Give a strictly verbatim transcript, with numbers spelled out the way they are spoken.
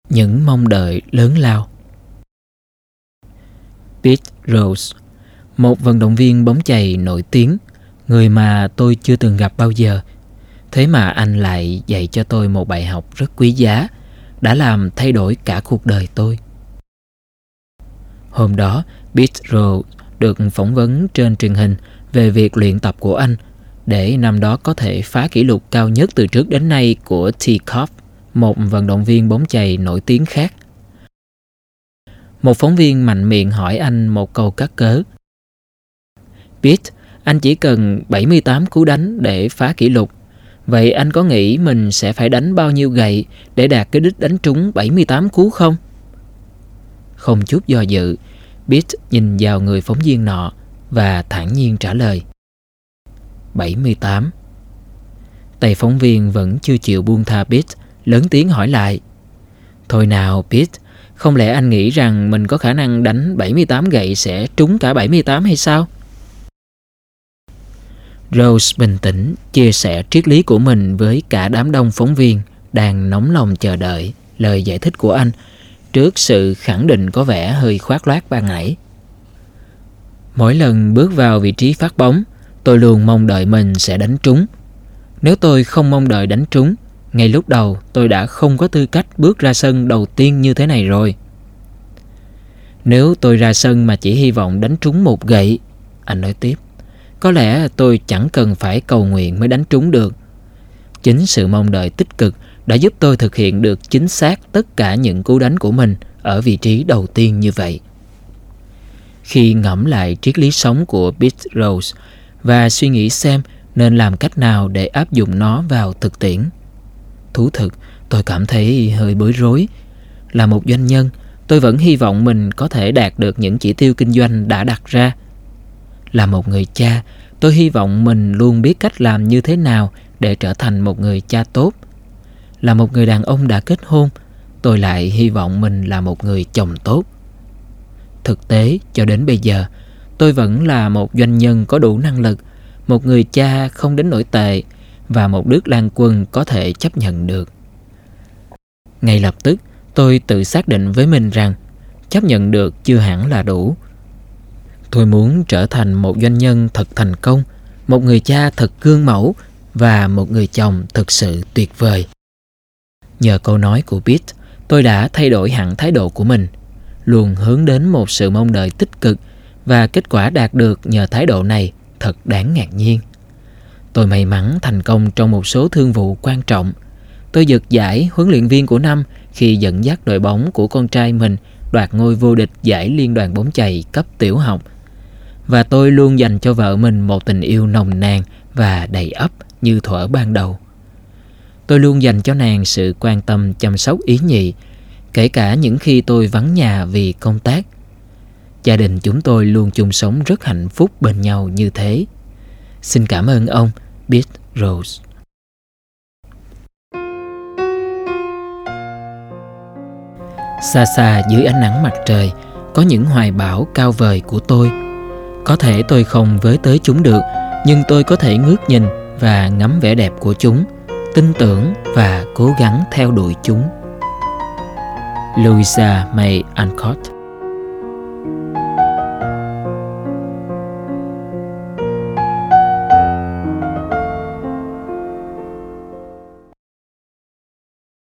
Những mong đợi lớn lao. Pete Rose, một vận động viên bóng chày nổi tiếng, người mà tôi chưa từng gặp bao giờ. Thế mà anh lại dạy cho tôi một bài học rất quý giá, đã làm thay đổi cả cuộc đời tôi. Hôm đó, Pete Rose được phỏng vấn trên truyền hình về việc luyện tập của anh để năm đó có thể phá kỷ lục cao nhất từ trước đến nay của Tijkov, một vận động viên bóng chày nổi tiếng khác. Một phóng viên mạnh miệng hỏi anh một câu cắt cớ. Pete, anh chỉ cần bảy mươi tám cú đánh để phá kỷ lục. Vậy anh có nghĩ mình sẽ phải đánh bao nhiêu gậy để đạt cái đích đánh trúng bảy mươi tám cú không? Không chút do dự, Pete nhìn vào người phóng viên nọ và thản nhiên trả lời. bảy mươi tám. Tay phóng viên vẫn chưa chịu buông tha Pete, lớn tiếng hỏi lại. Thôi nào Pete, không lẽ anh nghĩ rằng mình có khả năng đánh bảy mươi tám gậy sẽ trúng cả bảy mươi tám hay sao? Rose bình tĩnh chia sẻ triết lý của mình với cả đám đông phóng viên đang nóng lòng chờ đợi lời giải thích của anh trước sự khẳng định có vẻ hơi khoác loác ban nãy. Mỗi lần bước vào vị trí phát bóng, tôi luôn mong đợi mình sẽ đánh trúng. Nếu tôi không mong đợi đánh trúng, ngay lúc đầu tôi đã không có tư cách bước ra sân đầu tiên như thế này rồi. Nếu tôi ra sân mà chỉ hy vọng đánh trúng một gậy, anh nói tiếp, có lẽ tôi chẳng cần phải cầu nguyện mới đánh trúng được. Chính sự mong đợi tích cực đã giúp tôi thực hiện được chính xác tất cả những cú đánh của mình ở vị trí đầu tiên như vậy. Khi ngẫm lại triết lý sống của Pete Rose và suy nghĩ xem nên làm cách nào để áp dụng nó vào thực tiễn, thú thực tôi cảm thấy hơi bối rối. Là một doanh nhân, tôi vẫn hy vọng mình có thể đạt được những chỉ tiêu kinh doanh đã đặt ra. Là một người cha, tôi hy vọng mình luôn biết cách làm như thế nào để trở thành một người cha tốt. Là một người đàn ông đã kết hôn, tôi lại hy vọng mình là một người chồng tốt. Thực tế, cho đến bây giờ, tôi vẫn là một doanh nhân có đủ năng lực, một người cha không đến nỗi tệ và một Đức Lan Quân có thể chấp nhận được. Ngay lập tức, tôi tự xác định với mình rằng chấp nhận được chưa hẳn là đủ. Tôi muốn trở thành một doanh nhân thật thành công, một người cha thật gương mẫu và một người chồng thực sự tuyệt vời. Nhờ câu nói của Pete, tôi đã thay đổi hẳn thái độ của mình, luôn hướng đến một sự mong đợi tích cực và kết quả đạt được nhờ thái độ này thật đáng ngạc nhiên. Tôi may mắn thành công trong một số thương vụ quan trọng. Tôi giật giải huấn luyện viên của năm khi dẫn dắt đội bóng của con trai mình đoạt ngôi vô địch giải liên đoàn bóng chày cấp tiểu học. Và tôi luôn dành cho vợ mình một tình yêu nồng nàn và đầy ắp như thuở ban đầu. Tôi luôn dành cho nàng sự quan tâm chăm sóc ý nhị, kể cả những khi tôi vắng nhà vì công tác. Gia đình chúng tôi luôn chung sống rất hạnh phúc bên nhau như thế. Xin cảm ơn ông, Pete Rose. Xa xa dưới ánh nắng mặt trời, có những hoài bão cao vời của tôi. Có thể tôi không với tới chúng được, nhưng tôi có thể ngước nhìn và ngắm vẻ đẹp của chúng, tin tưởng và cố gắng theo đuổi chúng. Louisa May Alcott.